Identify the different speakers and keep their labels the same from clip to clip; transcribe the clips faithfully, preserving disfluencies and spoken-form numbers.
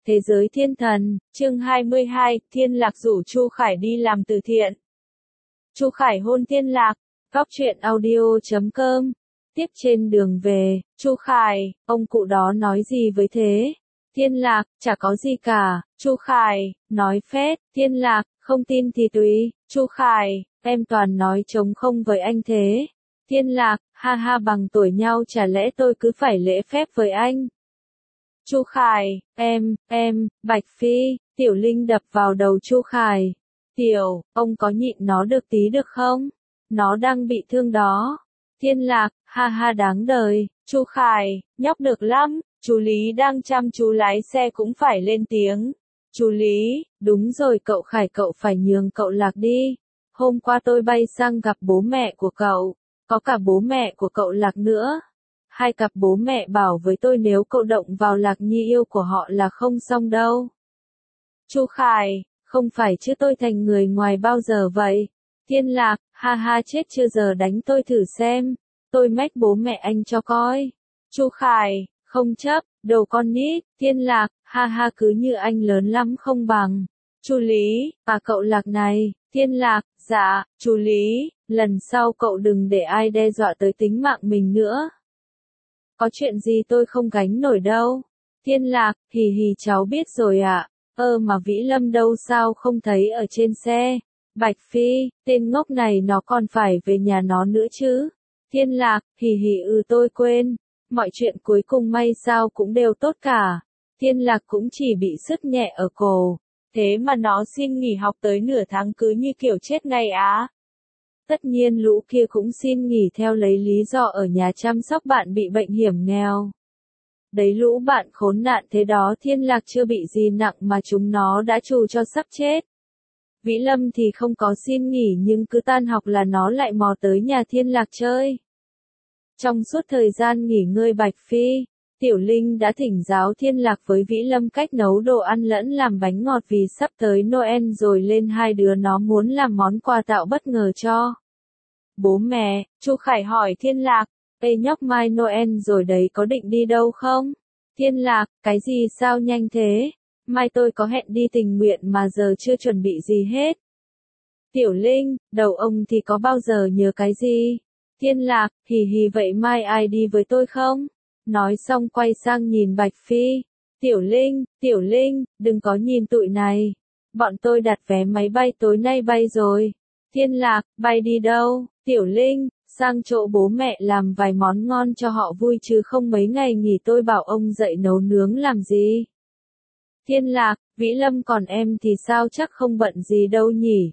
Speaker 1: Thế giới thiên thần, chương hai mươi hai, Thiên Lạc rủ Chu Khải đi làm từ thiện. Chu Khải hôn Thiên Lạc, góc truyện audio chấm com. Tiếp trên đường về, Chu Khải, ông cụ đó nói gì với thế? Thiên Lạc, chả có gì cả. Chu Khải, nói phét. Thiên Lạc, không tin thì tùy. Chu Khải, em toàn nói trống không với anh thế. Thiên Lạc, ha ha, bằng tuổi nhau chả lẽ tôi cứ phải lễ phép với anh? Chu Khải, em, em, Bạch Phi. Tiểu Linh đập vào đầu Chu Khải. Tiểu, ông có nhịn nó được tí được không? Nó đang bị thương đó. Thiên Lạc, ha ha, đáng đời. Chu Khải, nhóc được lắm. Chú Lý đang chăm chú lái xe cũng phải lên tiếng. Chú Lý, đúng rồi cậu Khải, cậu phải nhường cậu Lạc đi. Hôm qua tôi bay sang gặp bố mẹ của cậu. Có cả bố mẹ của cậu Lạc nữa. Hai cặp bố mẹ bảo với tôi nếu cậu động vào Lạc Nhi yêu của họ là không xong đâu. Chu Khải, không phải chứ, tôi thành người ngoài bao giờ vậy? Thiên Lạc, ha ha, chết chưa, giờ đánh tôi thử xem. Tôi mách bố mẹ anh cho coi. Chu Khải, không chấp, đồ con nít. Thiên Lạc, ha ha, cứ như anh lớn lắm không bằng. Chu Lý, à cậu Lạc này. Thiên Lạc, dạ, chú Lý, lần sau cậu đừng để ai đe dọa tới tính mạng mình nữa. Có chuyện gì tôi không gánh nổi đâu. Thiên Lạc, hì hì, cháu biết rồi ạ. Ơ mà Vĩ Lâm đâu, sao không thấy ở trên xe? Bạch Phi, tên ngốc này nó còn phải về nhà nó nữa chứ. Thiên Lạc, hì hì, ừ tôi quên. Mọi chuyện cuối cùng may sao cũng đều tốt cả. Thiên Lạc cũng chỉ bị sứt nhẹ ở cổ. Thế mà nó xin nghỉ học tới nửa tháng cứ như kiểu chết ngay á. Tất nhiên lũ kia cũng xin nghỉ theo lấy lý do ở nhà chăm sóc bạn bị bệnh hiểm nghèo. Đấy, lũ bạn khốn nạn thế đó. Thiên Lạc chưa bị gì nặng mà chúng nó đã trù cho sắp chết. Vĩ Lâm thì không có xin nghỉ nhưng cứ tan học là nó lại mò tới nhà Thiên Lạc chơi. Trong suốt thời gian nghỉ ngơi Bạch Phi, Tiểu Linh đã thỉnh giáo Thiên Lạc với Vĩ Lâm cách nấu đồ ăn lẫn làm bánh ngọt vì sắp tới Noel rồi lên hai đứa nó muốn làm món quà tạo bất ngờ cho bố mẹ. Chu Khải hỏi Thiên Lạc, ê nhóc, mai Noel rồi đấy, có định đi đâu không? Thiên Lạc, cái gì sao nhanh thế? Mai tôi có hẹn đi tình nguyện mà giờ chưa chuẩn bị gì hết. Tiểu Linh, đầu ông thì có bao giờ nhớ cái gì? Thiên Lạc, hì hì, vậy mai ai đi với tôi không? Nói xong quay sang nhìn Bạch Phi. Tiểu Linh, Tiểu Linh, đừng có nhìn tụi này. Bọn tôi đặt vé máy bay tối nay bay rồi. Thiên Lạc, bay đi đâu? Tiểu Linh, sang chỗ bố mẹ làm vài món ngon cho họ vui chứ không mấy ngày nghỉ tôi bảo ông dậy nấu nướng làm gì. Thiên Lạc, Vĩ Lâm còn em thì sao, chắc không bận gì đâu nhỉ?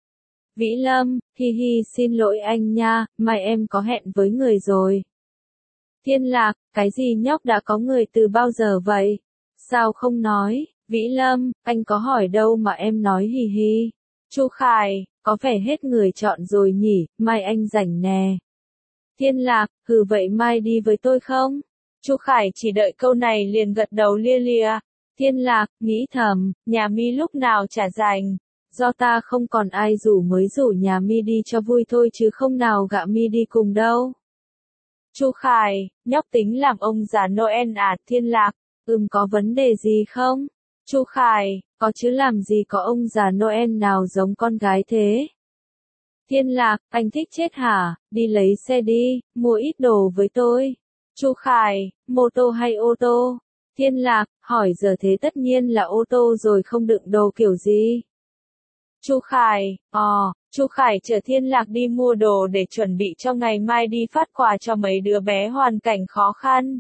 Speaker 1: Vĩ Lâm, hi hi, xin lỗi anh nha, mai em có hẹn với người rồi. Thiên Lạc, cái gì nhóc, đã có người từ bao giờ vậy? Sao không nói? Vĩ Lâm, anh có hỏi đâu mà em nói hì hì. Chu Khải, có vẻ hết người chọn rồi nhỉ, mai anh rảnh nè. Thiên Lạc, hừ, vậy mai đi với tôi không? Chu Khải chỉ đợi câu này liền gật đầu lia lịa. Thiên Lạc, nghĩ thầm, nhà mi lúc nào chả rảnh. Do ta không còn ai rủ mới rủ nhà mi đi cho vui thôi chứ không nào gạ mi đi cùng đâu. Chu Khải, nhóc tính làm ông già Noel à? Thiên Lạc, ừm, có vấn đề gì không? Chu Khải, có chứ, làm gì có ông già Noel nào giống con gái thế? Thiên Lạc, anh thích chết hả? Đi lấy xe đi, mua ít đồ với tôi. Chu Khải, mô tô hay ô tô? Thiên Lạc, hỏi giờ thế tất nhiên là ô tô rồi, không đựng đồ kiểu gì. Chu Khải, ờ, Chu Khải chở Thiên Lạc đi mua đồ để chuẩn bị cho ngày mai đi phát quà cho mấy đứa bé hoàn cảnh khó khăn.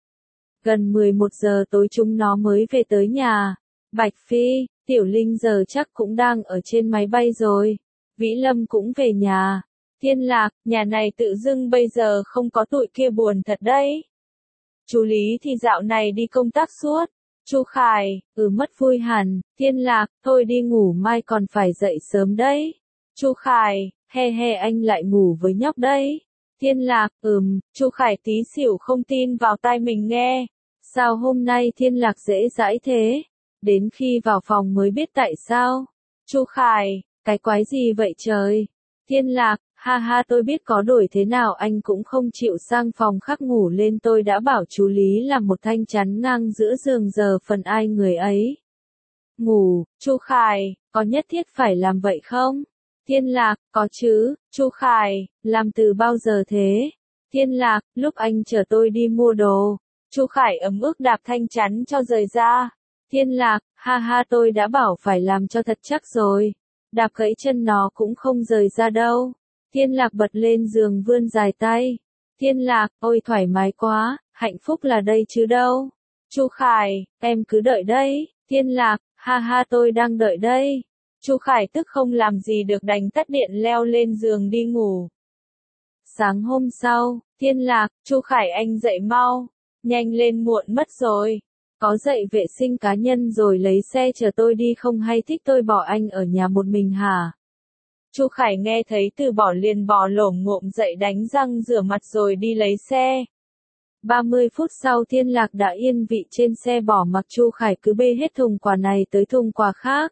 Speaker 1: Gần mười một giờ tối chúng nó mới về tới nhà. Bạch Phi, Tiểu Linh giờ chắc cũng đang ở trên máy bay rồi. Vĩ Lâm cũng về nhà. Thiên Lạc, nhà này tự dưng bây giờ không có tụi kia buồn thật đấy. Chú Lý thì dạo này đi công tác suốt. Chu Khải, ừ, mất vui hẳn. Thiên Lạc, thôi đi ngủ, mai còn phải dậy sớm đấy. Chu Khải, he he, anh lại ngủ với nhóc đấy. Thiên Lạc, ừm. Chu Khải tí xỉu không tin vào tai mình nghe. Sao hôm nay Thiên Lạc dễ dãi thế? Đến khi vào phòng mới biết tại sao. Chu Khải, cái quái gì vậy trời? Thiên Lạc, ha ha tôi biết có đổi thế nào anh cũng không chịu sang phòng khác ngủ lên tôi đã bảo chú Lý làm một thanh chắn ngang giữa giường giờ phần ai người ấy. Ngủ, Chu Khải, có nhất thiết phải làm vậy không? Thiên Lạc, có chứ, Chu Khải, làm từ bao giờ thế? Thiên Lạc, lúc anh chở tôi đi mua đồ. Chu Khải ấm ức đạp thanh chắn cho rời ra. Thiên Lạc, ha ha tôi đã bảo phải làm cho thật chắc rồi. Đạp gãy chân nó cũng không rời ra đâu. Thiên Lạc bật lên giường vươn dài tay. Thiên Lạc, ôi thoải mái quá, hạnh phúc là đây chứ đâu. Chu Khải, em cứ đợi đây. Thiên Lạc, ha ha tôi đang đợi đây. Chu Khải tức không làm gì được đành tắt điện leo lên giường đi ngủ. Sáng hôm sau, Thiên Lạc, Chu Khải anh dậy mau. Nhanh lên muộn mất rồi. Có dậy vệ sinh cá nhân rồi lấy xe chờ tôi đi không hay thích tôi bỏ anh ở nhà một mình hả? Chu Khải nghe thấy từ bỏ liền bò lổm ngộm dậy đánh răng rửa mặt rồi đi lấy xe. ba mươi phút sau Thiên Lạc đã yên vị trên xe bỏ mặc Chu Khải cứ bê hết thùng quà này tới thùng quà khác.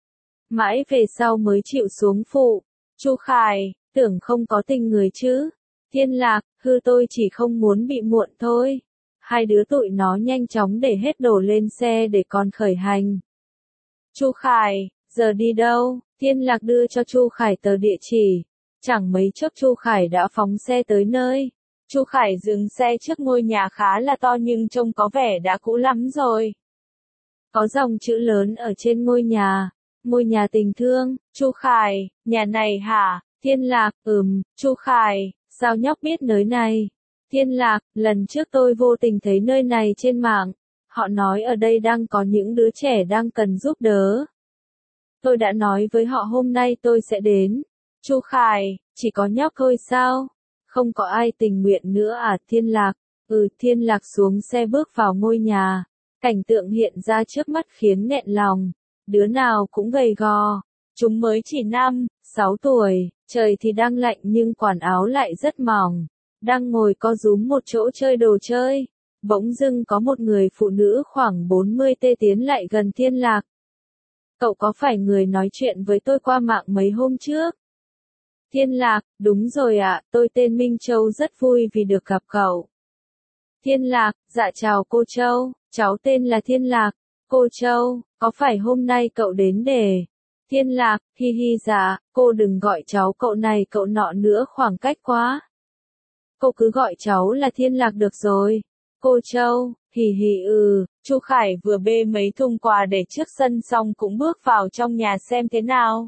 Speaker 1: Mãi về sau mới chịu xuống phụ. Chu Khải, tưởng không có tình người chứ. Thiên Lạc, hư tôi chỉ không muốn bị muộn thôi. Hai đứa tụi nó nhanh chóng để hết đồ lên xe để còn khởi hành. Chu Khải, giờ đi đâu? Thiên Lạc đưa cho Chu Khải tờ địa chỉ. Chẳng mấy chốc Chu Khải đã phóng xe tới nơi. Chu Khải dừng xe trước ngôi nhà khá là to nhưng trông có vẻ đã cũ lắm rồi. Có dòng chữ lớn ở trên ngôi nhà. Ngôi nhà tình thương. Chu Khải, nhà này hả? Thiên Lạc, ừm, Chu Khải, sao nhóc biết nơi này? Thiên Lạc, lần trước tôi vô tình thấy nơi này trên mạng. Họ nói ở đây đang có những đứa trẻ đang cần giúp đỡ. Tôi đã nói với họ hôm nay tôi sẽ đến. Chu Khải, chỉ có nhóc thôi sao? Không có ai tình nguyện nữa à? Thiên Lạc, ừ. Thiên Lạc xuống xe bước vào ngôi nhà. Cảnh tượng hiện ra trước mắt khiến nghẹn lòng. Đứa nào cũng gầy gò. Chúng mới chỉ năm, sáu tuổi, trời thì đang lạnh nhưng quần áo lại rất mỏng. Đang ngồi co rúm một chỗ chơi đồ chơi. Bỗng dưng có một người phụ nữ khoảng bốn mươi tê tiến lại gần Thiên Lạc. Cậu có phải người nói chuyện với tôi qua mạng mấy hôm trước? Thiên Lạc, đúng rồi ạ, tôi tên Minh Châu rất vui vì được gặp cậu. Thiên Lạc, dạ chào cô Châu, cháu tên là Thiên Lạc. Cô Châu, có phải hôm nay cậu đến để... Thiên Lạc, hi hi dạ, cô đừng gọi cháu cậu này cậu nọ nữa khoảng cách quá. Cô cứ gọi cháu là Thiên Lạc được rồi. Cô Châu, hì hì ừ, Chu Khải vừa bê mấy thùng quà để trước sân xong cũng bước vào trong nhà xem thế nào.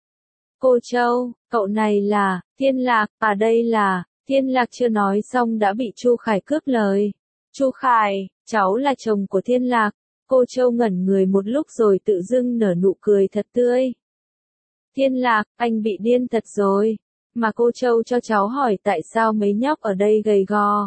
Speaker 1: Cô Châu, cậu này là, Thiên Lạc, à đây là, Thiên Lạc chưa nói xong đã bị Chu Khải cướp lời. Chu Khải, cháu là chồng của Thiên Lạc. Cô Châu ngẩn người một lúc rồi tự dưng nở nụ cười thật tươi. Thiên Lạc, anh bị điên thật rồi. Mà cô Châu cho cháu hỏi tại sao mấy nhóc ở đây gầy gò.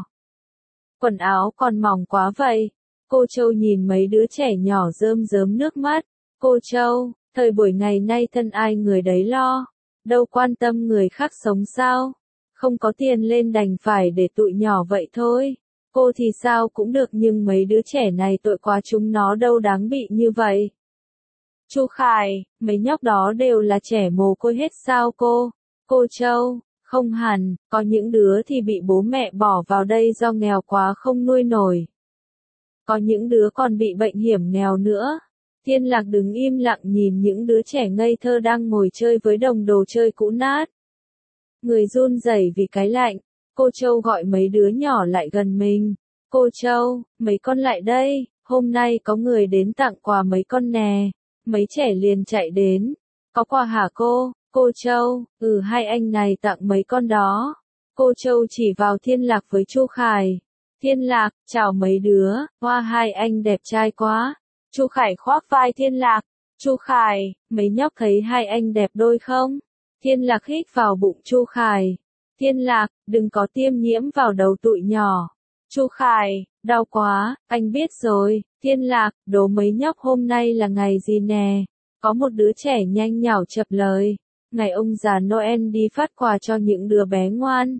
Speaker 1: Quần áo còn mỏng quá vậy. Cô Châu nhìn mấy đứa trẻ nhỏ rơm rớm nước mắt. Cô Châu, thời buổi ngày nay thân ai người đấy lo. Đâu quan tâm người khác sống sao. Không có tiền lên đành phải để tụi nhỏ vậy thôi. Cô thì sao cũng được nhưng mấy đứa trẻ này tội quá chúng nó đâu đáng bị như vậy. Chu Khải, mấy nhóc đó đều là trẻ mồ côi hết sao cô? Cô Châu, không hẳn, có những đứa thì bị bố mẹ bỏ vào đây do nghèo quá không nuôi nổi. Có những đứa còn bị bệnh hiểm nghèo nữa. Thiên Lạc đứng im lặng nhìn những đứa trẻ ngây thơ đang ngồi chơi với đồng đồ chơi cũ nát. Người run rẩy vì cái lạnh. Cô Châu gọi mấy đứa nhỏ lại gần mình. Cô Châu, mấy con lại đây, hôm nay có người đến tặng quà mấy con nè. Mấy trẻ liền chạy đến. Có quà hả cô? Cô Châu, ừ hai anh này tặng mấy con đó. Cô Châu chỉ vào Thiên Lạc với Chu Khải. Thiên Lạc, chào mấy đứa, hoa hai anh đẹp trai quá. Chu Khải khoác vai Thiên Lạc. Chu Khải, mấy nhóc thấy hai anh đẹp đôi không? Thiên Lạc hít vào bụng Chu Khải. Thiên Lạc, đừng có tiêm nhiễm vào đầu tụi nhỏ. Chu Khải, đau quá, anh biết rồi. Thiên Lạc, đố mấy nhóc hôm nay là ngày gì nè? Có một đứa trẻ nhanh nhảu chập lời. Ngày ông già Noel đi phát quà cho những đứa bé ngoan.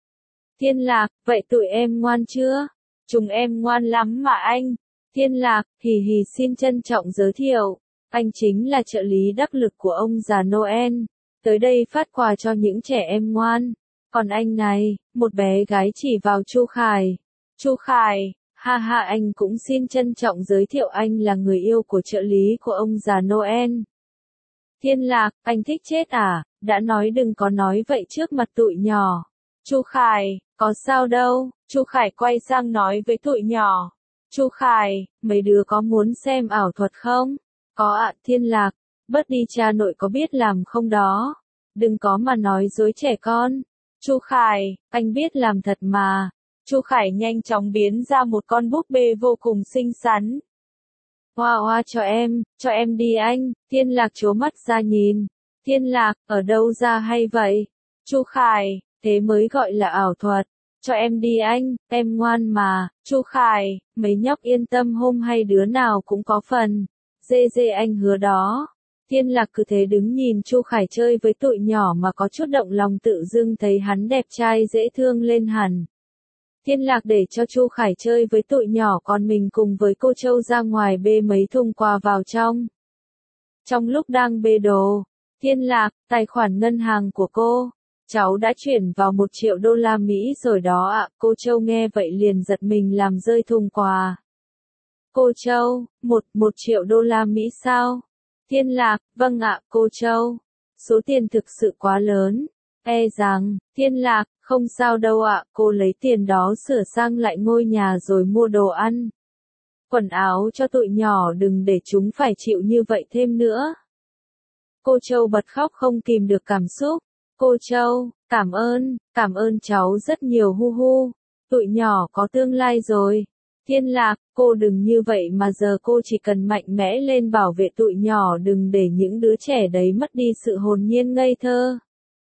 Speaker 1: Thiên Lạc, vậy tụi em ngoan chưa? Chúng em ngoan lắm mà anh. Thiên Lạc, hì hì xin trân trọng giới thiệu. Anh chính là trợ lý đắc lực của ông già Noel. tới đây phát quà cho những trẻ em ngoan. Còn anh này, một bé gái chỉ vào Chu Khải. Chu Khải, ha ha, anh cũng xin trân trọng giới thiệu anh là người yêu của trợ lý của ông già Noel. Thiên Lạc, anh thích chết à, đã nói đừng có nói vậy trước mặt tụi nhỏ. Chu Khải, có sao đâu, Chu Khải quay sang nói với tụi nhỏ. Chu Khải, mấy đứa có muốn xem ảo thuật không? Có ạ. Thiên Lạc, bớt đi, cha nội có biết làm không đó. Đừng có mà nói dối trẻ con. Chu Khải, anh biết làm thật mà. Chu Khải nhanh chóng biến ra một con búp bê vô cùng xinh xắn. Hoa hoa cho em, cho em đi anh. Thiên Lạc trố mắt ra nhìn. Thiên Lạc, ở đâu ra hay vậy? Chu Khải, thế mới gọi là ảo thuật. Cho em đi anh, em ngoan mà. Chu Khải, mấy nhóc yên tâm, hôm hay đứa nào cũng có phần. Dê dê anh hứa đó. Thiên Lạc cứ thế đứng nhìn Chu Khải chơi với tụi nhỏ mà có chút động lòng, tự dưng thấy hắn đẹp trai dễ thương lên hẳn. Thiên Lạc để cho Chu Khải chơi với tụi nhỏ, còn mình cùng với cô Châu ra ngoài bê mấy thùng quà vào trong. Trong lúc đang bê đồ, Thiên Lạc, tài khoản ngân hàng của cô, cháu đã chuyển vào một triệu đô la Mỹ rồi đó ạ. Cô Châu nghe vậy liền giật mình làm rơi thùng quà. Cô Châu, một, một triệu đô la Mỹ sao? Thiên Lạc, vâng ạ, cô Châu. Số tiền thực sự quá lớn. E rằng, Thiên Lạc, không sao đâu ạ, cô lấy tiền đó sửa sang lại ngôi nhà rồi mua đồ ăn. Quần áo cho tụi nhỏ, đừng để chúng phải chịu như vậy thêm nữa. Cô Châu bật khóc không kìm được cảm xúc. Cô Châu, cảm ơn, cảm ơn cháu rất nhiều, hu hu. Tụi nhỏ có tương lai rồi. Thiên Lạc, cô đừng như vậy mà, giờ cô chỉ cần mạnh mẽ lên bảo vệ tụi nhỏ, đừng để những đứa trẻ đấy mất đi sự hồn nhiên ngây thơ.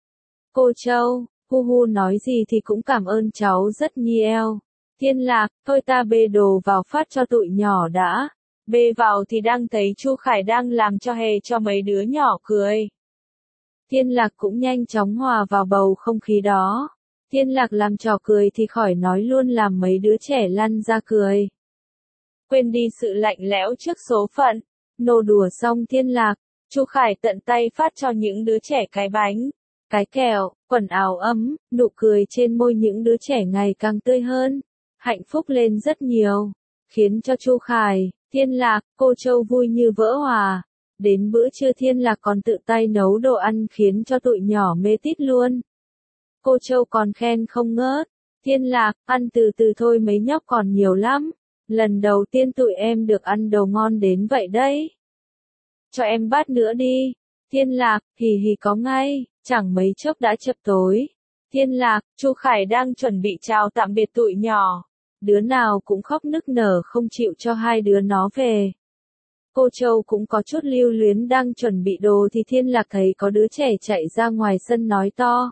Speaker 1: Cô Châu, hu hu, nói gì thì cũng cảm ơn cháu rất nhiều. Thiên Lạc, thôi ta bê đồ vào phát cho tụi nhỏ đã. Bê vào thì đang thấy Chu Khải đang làm cho hề cho mấy đứa nhỏ cười. Thiên Lạc cũng nhanh chóng hòa vào bầu không khí đó. Thiên Lạc làm trò cười thì khỏi nói luôn, làm mấy đứa trẻ lăn ra cười. Quên đi sự lạnh lẽo trước số phận. Nô đùa xong Thiên Lạc, Chu Khải tận tay phát cho những đứa trẻ cái bánh, cái kẹo, quần áo ấm, nụ cười trên môi những đứa trẻ ngày càng tươi hơn, hạnh phúc lên rất nhiều, khiến cho Chu Khải, Thiên Lạc, cô Châu vui như vỡ hòa. Đến bữa trưa Thiên Lạc còn tự tay nấu đồ ăn khiến cho tụi nhỏ mê tít luôn. Cô Châu còn khen không ngớt. Thiên Lạc, ăn từ từ thôi, mấy nhóc còn nhiều lắm. Lần đầu tiên tụi em được ăn đồ ngon đến vậy đấy. Cho em bát nữa đi. Thiên Lạc, hì hì có ngay, chẳng mấy chốc đã chập tối. Thiên Lạc, Chu Khải đang chuẩn bị chào tạm biệt tụi nhỏ. Đứa nào cũng khóc nức nở không chịu cho hai đứa nó về. Cô Châu cũng có chút lưu luyến, đang chuẩn bị đồ thì Thiên Lạc thấy có đứa trẻ chạy ra ngoài sân nói to.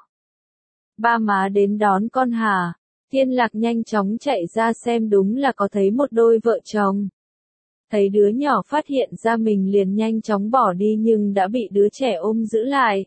Speaker 1: Ba má đến đón con hả? Thiên Lạc nhanh chóng chạy ra xem, đúng là có thấy một đôi vợ chồng. Thấy đứa nhỏ phát hiện ra mình liền nhanh chóng bỏ đi nhưng đã bị đứa trẻ ôm giữ lại.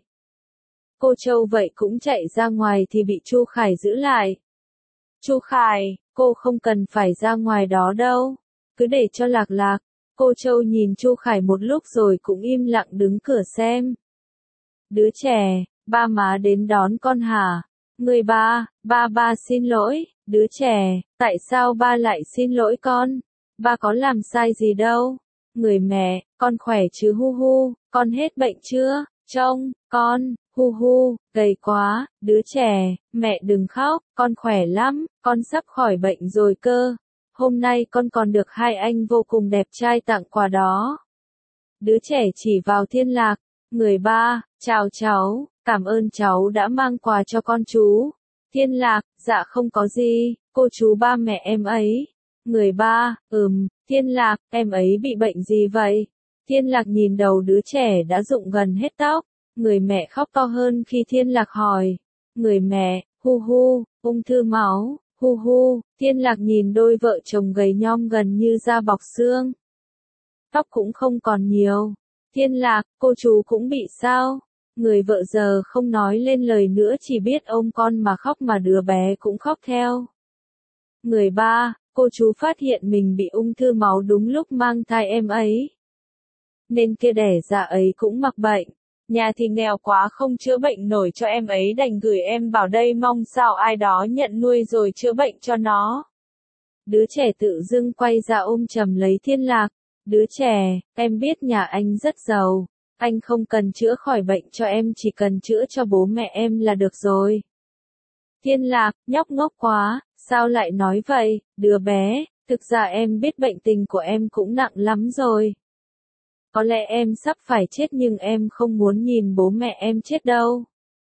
Speaker 1: Cô Châu vậy cũng chạy ra ngoài thì bị Chu Khải giữ lại. Chu Khải, cô không cần phải ra ngoài đó đâu, cứ để cho Lạc Lạc. Cô Châu nhìn Chu Khải một lúc rồi cũng im lặng đứng cửa xem. Đứa trẻ, ba má đến đón con hả? Người ba, ba ba xin lỗi. Đứa trẻ, tại sao ba lại xin lỗi con? Ba có làm sai gì đâu. Người mẹ, con khỏe chứ hu hu, con hết bệnh chưa? Trông, con, hu hu, gầy quá. Đứa trẻ, mẹ đừng khóc, con khỏe lắm, con sắp khỏi bệnh rồi cơ. Hôm nay con còn được hai anh vô cùng đẹp trai tặng quà đó. Đứa trẻ chỉ vào Thiên Lạc. Người ba, chào cháu, cảm ơn cháu đã mang quà cho con chú. Thiên Lạc, dạ không có gì, cô chú ba mẹ em ấy. Người ba, ừm, Thiên Lạc, em ấy bị bệnh gì vậy? Thiên Lạc nhìn đầu đứa trẻ đã rụng gần hết tóc. Người mẹ khóc to hơn khi Thiên Lạc hỏi. Người mẹ, hu hu, ung thư máu. Hu hu, Thiên Lạc nhìn đôi vợ chồng gầy nhom gần như da bọc xương. Tóc cũng không còn nhiều. Thiên Lạc, cô chú cũng bị sao? Người vợ giờ không nói lên lời nữa, chỉ biết ôm con mà khóc, mà đứa bé cũng khóc theo. Người ba, cô chú phát hiện mình bị ung thư máu đúng lúc mang thai em ấy. Nên kia đẻ ra ấy cũng mắc bệnh. nhà thì nghèo quá không chữa bệnh nổi cho em ấy đành gửi em vào đây mong sao ai đó nhận nuôi rồi chữa bệnh cho nó. Đứa trẻ tự dưng quay ra ôm chầm lấy Thiên Lạc. Đứa trẻ, em biết nhà anh rất giàu, anh không cần chữa khỏi bệnh cho em, chỉ cần chữa cho bố mẹ em là được rồi. Thiên Lạc, nhóc ngốc quá, sao lại nói vậy, đứa bé, thực ra em biết bệnh tình của em cũng nặng lắm rồi. Có lẽ em sắp phải chết nhưng em không muốn nhìn bố mẹ em chết đâu.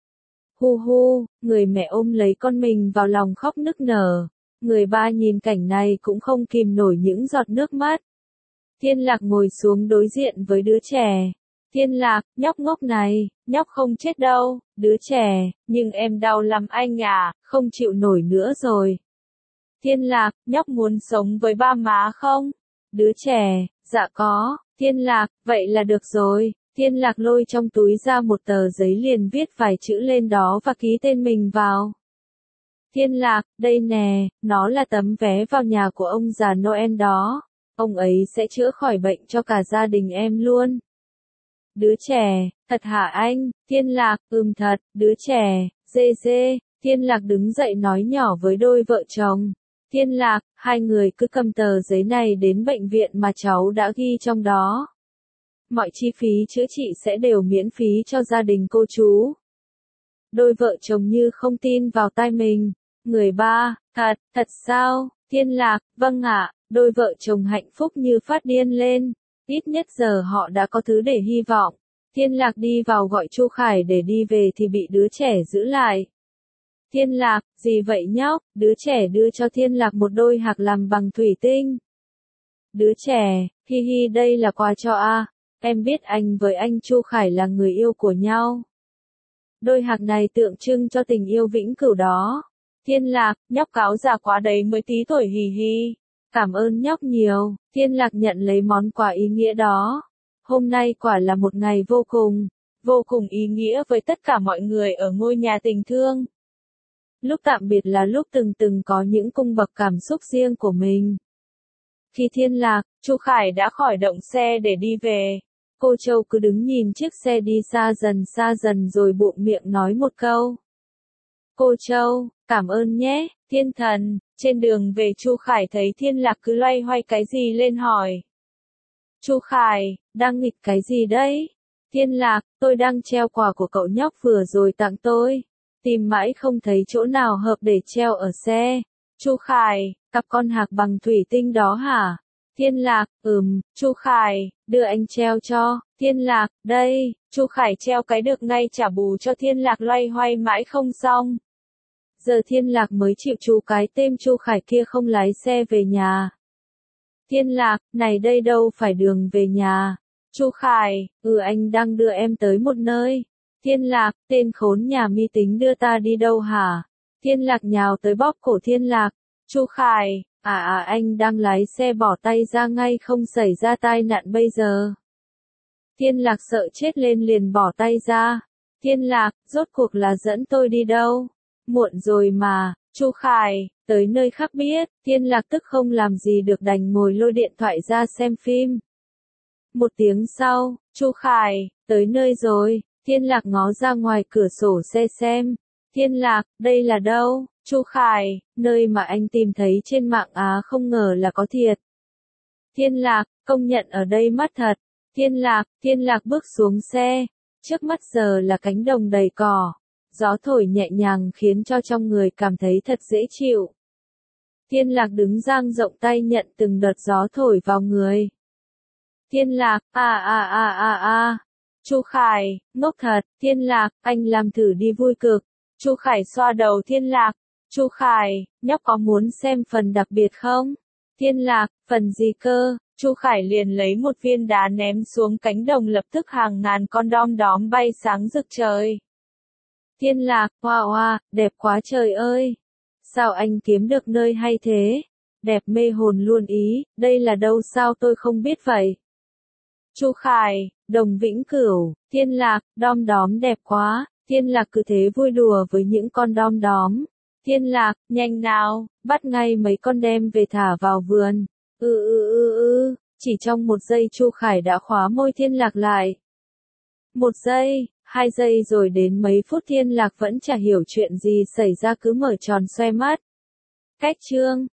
Speaker 1: Hu hu, người mẹ ôm lấy con mình vào lòng khóc nức nở. Người ba nhìn cảnh này cũng không kìm nổi những giọt nước mắt. Thiên Lạc ngồi xuống đối diện với đứa trẻ. Thiên Lạc, nhóc ngốc này, nhóc không chết đâu, đứa trẻ, nhưng em đau lắm anh à, không chịu nổi nữa rồi. Thiên Lạc, nhóc muốn sống với ba má không? Đứa trẻ, dạ có. Thiên Lạc, vậy là được rồi. Thiên Lạc lôi trong túi ra một tờ giấy liền viết vài chữ lên đó và ký tên mình vào. Thiên Lạc, đây nè, nó là tấm vé vào nhà của ông già Noel đó. Ông ấy sẽ chữa khỏi bệnh cho cả gia đình em luôn. Đứa trẻ, thật hả anh? Thiên Lạc, ừm thật, đứa trẻ, dê dê. Thiên Lạc đứng dậy nói nhỏ với đôi vợ chồng. Thiên Lạc, hai người cứ cầm tờ giấy này đến bệnh viện mà cháu đã ghi trong đó. Mọi chi phí chữa trị sẽ đều miễn phí cho gia đình cô chú. Đôi vợ chồng như không tin vào tai mình. Người ba, thật, thật sao? Thiên Lạc, vâng ạ, đôi vợ chồng hạnh phúc như phát điên lên. Ít nhất giờ họ đã có thứ để hy vọng. Thiên Lạc đi vào gọi Chu Khải để đi về thì bị đứa trẻ giữ lại. Thiên Lạc, gì vậy nhóc? Đứa trẻ đưa cho Thiên Lạc một đôi hạc làm bằng thủy tinh. Đứa trẻ, hi hi đây là quà cho a. Em biết anh với anh Chu Khải là người yêu của nhau. Đôi hạc này tượng trưng cho tình yêu vĩnh cửu đó. Thiên Lạc, nhóc cáo già quá đấy mới tí tuổi hì hì. Cảm ơn nhóc nhiều. Thiên Lạc nhận lấy món quà ý nghĩa đó. Hôm nay quả là một ngày vô cùng, vô cùng ý nghĩa với tất cả mọi người ở ngôi nhà tình thương. Lúc tạm biệt là lúc từng từng có những cung bậc cảm xúc riêng của mình. Khi Thiên Lạc, Chu Khải đã khởi động xe để đi về. Cô Châu cứ đứng nhìn chiếc xe đi xa dần xa dần rồi bụm miệng nói một câu. Cô Châu, cảm ơn nhé, Thiên Thần. Trên đường về Chu Khải thấy Thiên Lạc cứ loay hoay cái gì lên hỏi. Chu Khải, đang nghịch cái gì đấy? Thiên Lạc, tôi đang treo quà của cậu nhóc vừa rồi tặng tôi. Tìm mãi không thấy chỗ nào hợp để treo ở xe. Chu Khải, cặp con hạc bằng thủy tinh đó hả? Thiên Lạc, ừm, Chu Khải, đưa anh treo cho. Thiên Lạc, đây, Chu Khải treo cái được ngay trả bù cho Thiên Lạc loay hoay mãi không xong. Giờ Thiên Lạc mới chịu chú cái tên Chu Khải kia không lái xe về nhà. Thiên Lạc, này đây đâu phải đường về nhà. Chu Khải, ừ anh đang đưa em tới một nơi. Thiên Lạc, tên khốn nhà mi tính đưa ta đi đâu hả? Thiên Lạc nhào tới bóp cổ Thiên Lạc. Chu Khải, à à anh đang lái xe bỏ tay ra ngay không xảy ra tai nạn bây giờ. Thiên Lạc sợ chết lên liền bỏ tay ra. Thiên Lạc, rốt cuộc là dẫn tôi đi đâu? Muộn rồi mà. Chu Khải, tới nơi khác biết. Thiên Lạc tức không làm gì được đành ngồi lôi điện thoại ra xem phim. Một tiếng sau, Chu Khải, tới nơi rồi. Thiên Lạc ngó ra ngoài cửa sổ xe xem. Thiên Lạc, đây là đâu? Chu Khải, nơi mà anh tìm thấy trên mạng á, không ngờ là có thiệt. Thiên Lạc, công nhận ở đây mát thật. Thiên Lạc, Thiên Lạc bước xuống xe. Trước mắt giờ là cánh đồng đầy cỏ. Gió thổi nhẹ nhàng khiến cho trong người cảm thấy thật dễ chịu. Thiên Lạc đứng dang rộng tay nhận từng đợt gió thổi vào người. Thiên Lạc, à à à à à. Chu Khải, ngốc thật. Thiên Lạc, anh làm thử đi vui cực. Chu Khải xoa đầu Thiên Lạc. Chu Khải, nhóc có muốn xem phần đặc biệt không? Thiên Lạc, phần gì cơ? Chu Khải liền lấy một viên đá ném xuống cánh đồng, lập tức hàng ngàn con đom đóm bay sáng rực trời. Thiên Lạc, wow wow, đẹp quá trời ơi. Sao anh kiếm được nơi hay thế? Đẹp mê hồn luôn ý, đây là đâu sao tôi không biết vậy? Chu Khải, đồng vĩnh cửu. Thiên Lạc, đom đóm đẹp quá. Thiên Lạc cứ thế vui đùa với những con đom đóm. Thiên Lạc, nhanh nào, bắt ngay mấy con đem về thả vào vườn. Ừ ừ ừ ừ, chỉ trong một giây Chu Khải đã khóa môi Thiên Lạc lại. Một giây, hai giây rồi đến mấy phút Thiên Lạc vẫn chả hiểu chuyện gì xảy ra cứ mở tròn xoe mắt. Cách chương